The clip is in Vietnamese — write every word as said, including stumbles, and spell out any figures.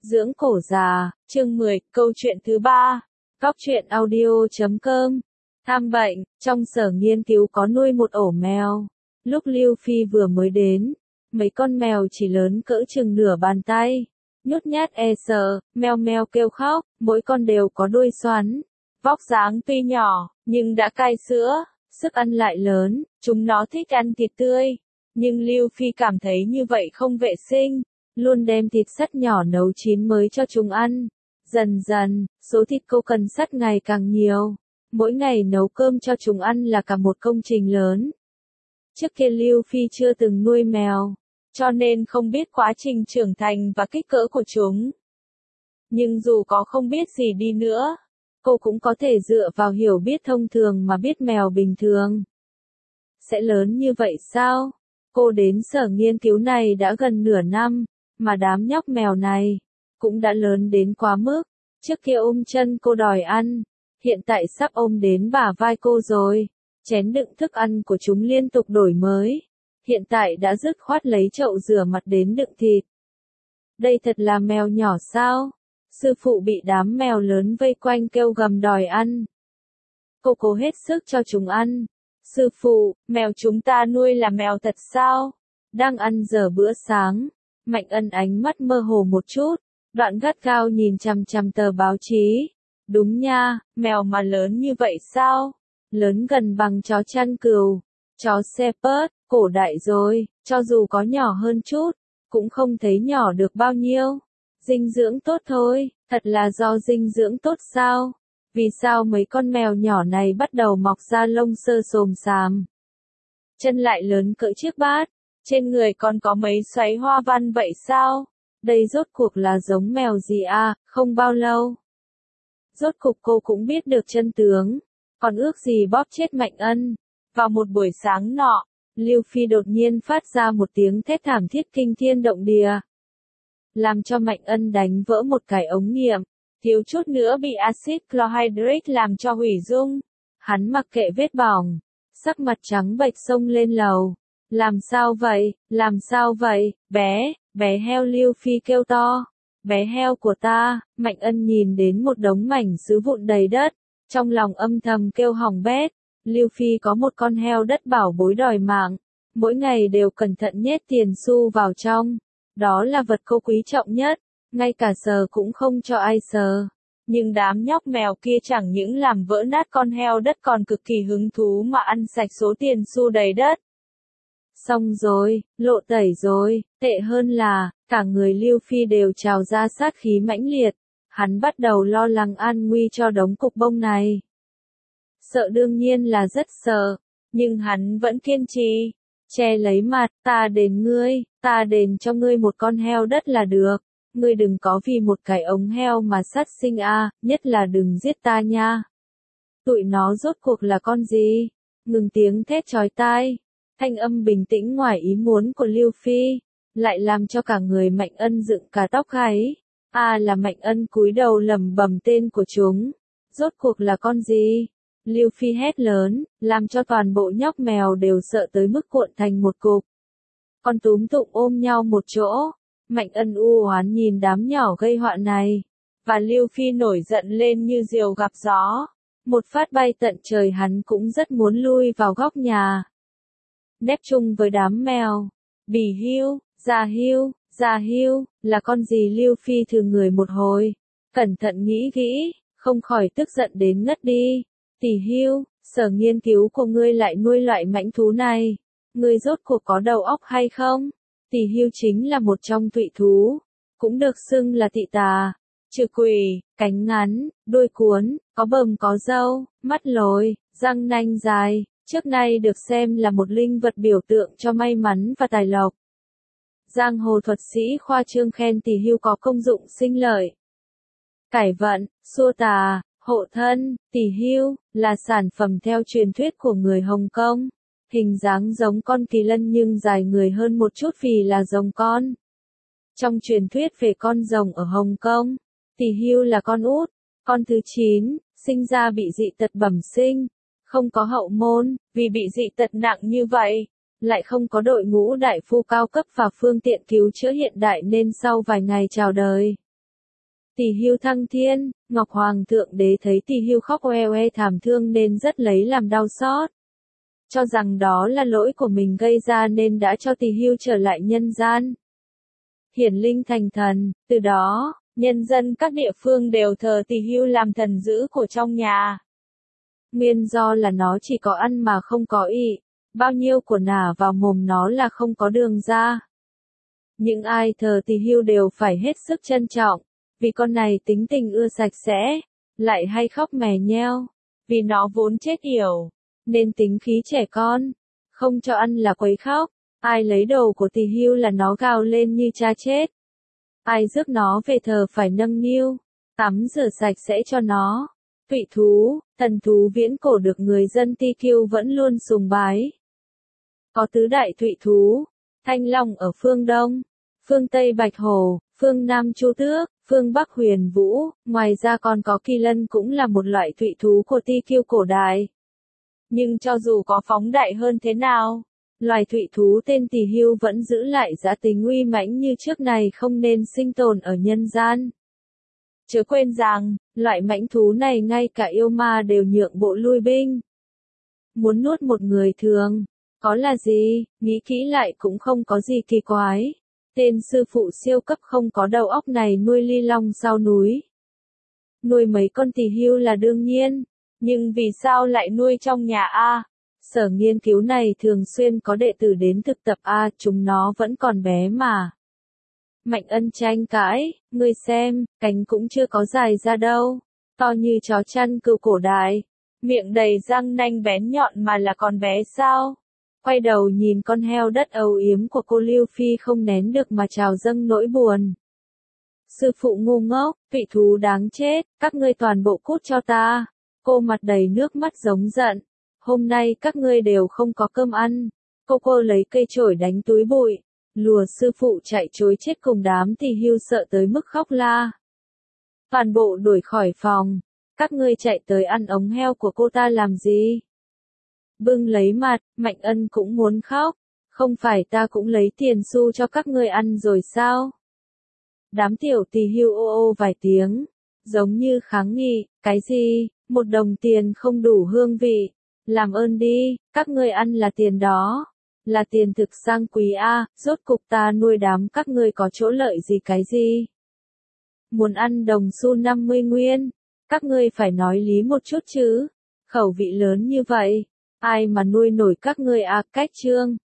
Dưỡng cổ già, chương mười, câu chuyện thứ ba. Góc truyện audio chấm com. Tham bệnh, trong sở nghiên cứu có nuôi một ổ mèo. Lúc Lưu Phi vừa mới đến, mấy con mèo chỉ lớn cỡ chừng nửa bàn tay. Nhút nhát e sợ, meo meo kêu khóc, mỗi con đều có đuôi xoắn. Vóc dáng tuy nhỏ, nhưng đã cai sữa, sức ăn lại lớn, chúng nó thích ăn thịt tươi. Nhưng Lưu Phi cảm thấy như vậy không vệ sinh. Luôn đem thịt sắt nhỏ nấu chín mới cho chúng ăn. Dần dần, số thịt cô cần sắt ngày càng nhiều. Mỗi ngày nấu cơm cho chúng ăn là cả một công trình lớn. Trước kia Lưu Phi chưa từng nuôi mèo, cho nên không biết quá trình trưởng thành và kích cỡ của chúng. Nhưng dù có không biết gì đi nữa, cô cũng có thể dựa vào hiểu biết thông thường mà biết mèo bình thường sẽ lớn như vậy sao? Cô đến sở nghiên cứu này đã gần nửa năm. Mà đám nhóc mèo này cũng đã lớn đến quá mức. Trước kia ôm chân cô đòi ăn, hiện tại sắp ôm đến bả vai cô rồi. Chén đựng thức ăn của chúng liên tục đổi mới, hiện tại đã dứt khoát lấy chậu rửa mặt đến đựng thịt. Đây thật là mèo nhỏ sao? Sư phụ bị đám mèo lớn vây quanh kêu gầm đòi ăn. Cô cố hết sức cho chúng ăn. Sư phụ, mèo chúng ta nuôi là mèo thật sao? Đang ăn giờ bữa sáng. Mạnh Ân ánh mắt mơ hồ một chút, đoạn gắt gao nhìn chằm chằm tờ báo chí. Đúng nha, mèo mà lớn như vậy sao? Lớn gần bằng chó chăn cừu, chó Shepherd, cổ đại rồi, cho dù có nhỏ hơn chút, cũng không thấy nhỏ được bao nhiêu. Dinh dưỡng tốt thôi, thật là do dinh dưỡng tốt sao? Vì sao mấy con mèo nhỏ này bắt đầu mọc ra lông sơ xồm xàm? Chân lại lớn cỡ chiếc bát. Trên người còn có mấy xoáy hoa văn vậy sao? Đây rốt cuộc là giống mèo gì à, không bao lâu. Rốt cục cô cũng biết được chân tướng, còn ước gì bóp chết Mạnh Ân. Vào một buổi sáng nọ, Lưu Phi đột nhiên phát ra một tiếng thét thảm thiết kinh thiên động địa. Làm cho Mạnh Ân đánh vỡ một cái ống nghiệm, thiếu chút nữa bị axit chlorhydric làm cho hủy dung. Hắn mặc kệ vết bỏng, sắc mặt trắng bệch xông lên lầu. Làm sao vậy, làm sao vậy, bé, bé heo Lưu Phi kêu to. Bé heo của ta, Mạnh Ân nhìn đến một đống mảnh sứ vụn đầy đất, trong lòng âm thầm kêu hỏng bét. Lưu Phi có một con heo đất bảo bối đòi mạng, mỗi ngày đều cẩn thận nhét tiền xu vào trong. Đó là vật cô quý trọng nhất, ngay cả sờ cũng không cho ai sờ. Nhưng đám nhóc mèo kia chẳng những làm vỡ nát con heo đất còn cực kỳ hứng thú mà ăn sạch số tiền xu đầy đất. Xong rồi, lộ tẩy rồi, tệ hơn là, cả người Lưu Phi đều trào ra sát khí mãnh liệt. Hắn bắt đầu lo lắng an nguy cho đống cục bông này. Sợ đương nhiên là rất sợ, nhưng hắn vẫn kiên trì. Che lấy mặt, ta đền ngươi, ta đền cho ngươi một con heo đất là được. Ngươi đừng có vì một cái ống heo mà sát sinh a, nhất là đừng giết ta nha. Tụi nó rốt cuộc là con gì? Ngừng tiếng thét chói tai. Thanh âm bình tĩnh ngoài ý muốn của Lưu Phi, lại làm cho cả người Mạnh Ân dựng cả tóc gáy. À là Mạnh Ân cúi đầu lẩm bẩm tên của chúng. Rốt cuộc là con gì? Lưu Phi hét lớn, làm cho toàn bộ nhóc mèo đều sợ tới mức cuộn thành một cục. Con túm tụm ôm nhau một chỗ. Mạnh Ân u oán nhìn đám nhỏ gây họa này. Và Lưu Phi nổi giận lên như diều gặp gió. Một phát bay tận trời hắn cũng rất muốn lui vào góc nhà. Nép chung với đám mèo. Bỉ Hưu, Già Hưu, Già Hưu, là con gì Lưu Phi thử người một hồi. Cẩn thận nghĩ kỹ, không khỏi tức giận đến ngất đi. Tỷ Hưu, sở nghiên cứu của ngươi lại nuôi loại mãnh thú này. Ngươi rốt cuộc có đầu óc hay không? Tỷ Hưu chính là một trong tụy thú, cũng được xưng là tị tà. Trừ quỷ, cánh ngắn, đuôi cuốn, có bờm có râu, mắt lồi, răng nanh dài. Trước nay được xem là một linh vật biểu tượng cho may mắn và tài lộc. Giang hồ thuật sĩ khoa trương khen tỷ hưu có công dụng sinh lợi, cải vận, xua tà, hộ thân. Tỷ hưu là sản phẩm theo truyền thuyết của người Hồng Kông. Hình dáng giống con kỳ lân nhưng dài người hơn một chút vì là rồng con. Trong truyền thuyết về con rồng ở Hồng Kông, tỷ hưu là con út, con thứ chín, sinh ra bị dị tật bẩm sinh. Không có hậu môn, vì bị dị tật nặng như vậy, lại không có đội ngũ đại phu cao cấp và phương tiện cứu chữa hiện đại nên sau vài ngày chào đời, Tỳ Hưu thăng thiên, Ngọc Hoàng thượng đế thấy Tỳ Hưu khóc oe oe thảm thương nên rất lấy làm đau xót. Cho rằng đó là lỗi của mình gây ra nên đã cho Tỳ Hưu trở lại nhân gian. Hiển linh thành thần, từ đó, nhân dân các địa phương đều thờ Tỳ Hưu làm thần dữ của trong nhà. Nguyên do là nó chỉ có ăn mà không có ị, bao nhiêu của nả vào mồm nó là không có đường ra. Những ai thờ Tỳ Hưu đều phải hết sức trân trọng, vì con này tính tình ưa sạch sẽ, lại hay khóc mè nheo, vì nó vốn chết yểu, nên tính khí trẻ con, không cho ăn là quấy khóc, ai lấy đồ của Tỳ Hưu là nó gào lên như cha chết. Ai rước nó về thờ phải nâng niu, tắm rửa sạch sẽ cho nó. Thụy thú, thần thú viễn cổ được người dân Ti Kiêu vẫn luôn sùng bái. Có tứ đại thụy thú, Thanh Long ở phương Đông, phương Tây Bạch Hổ, phương Nam Chu Tước, phương Bắc Huyền Vũ, ngoài ra còn có Kỳ Lân cũng là một loại thụy thú của Ti Kiêu cổ đại. Nhưng cho dù có phóng đại hơn thế nào, loài thụy thú tên Tỳ Hưu vẫn giữ lại dã tính uy mãnh như trước này không nên sinh tồn ở nhân gian. Chớ quên rằng, loại mãnh thú này ngay cả yêu ma đều nhượng bộ lui binh. Muốn nuốt một người thường, có là gì, nghĩ kỹ lại cũng không có gì kỳ quái. Tên sư phụ siêu cấp không có đầu óc này nuôi ly long sau núi. Nuôi mấy con Tỳ Hưu là đương nhiên, nhưng vì sao lại nuôi trong nhà a? Sở nghiên cứu này thường xuyên có đệ tử đến thực tập a, chúng nó vẫn còn bé mà. Mạnh Ân tranh cãi, ngươi xem, cánh cũng chưa có dài ra đâu, to như chó chăn cừu cổ đại, miệng đầy răng nanh bén nhọn mà là còn bé sao? Quay đầu nhìn con heo đất âu yếm của cô Lưu Phi không nén được mà trào dâng nỗi buồn. Sư phụ ngu ngốc, vị thú đáng chết, các ngươi toàn bộ cút cho ta. Cô mặt đầy nước mắt giống giận. Hôm nay các ngươi đều không có cơm ăn. Cô cô lấy cây chổi đánh túi bụi. Lùa sư phụ chạy trối chết cùng đám Tỳ Hưu sợ tới mức khóc la. Toàn bộ đuổi khỏi phòng. Các ngươi chạy tới ăn ống heo của cô ta làm gì? Bưng lấy mặt, Mạnh Ân cũng muốn khóc. Không phải ta cũng lấy tiền xu cho các ngươi ăn rồi sao? Đám tiểu Tỳ Hưu ô ô vài tiếng. Giống như kháng nghị, cái gì, một đồng tiền không đủ hương vị. Làm ơn đi, các ngươi ăn là tiền đó. Là tiền thực sang quý a, rốt cục ta nuôi đám các ngươi có chỗ lợi gì cái gì. Muốn ăn đồng xu năm mươi nguyên, các ngươi phải nói lý một chút chứ. Khẩu vị lớn như vậy, ai mà nuôi nổi các ngươi a, cách trương.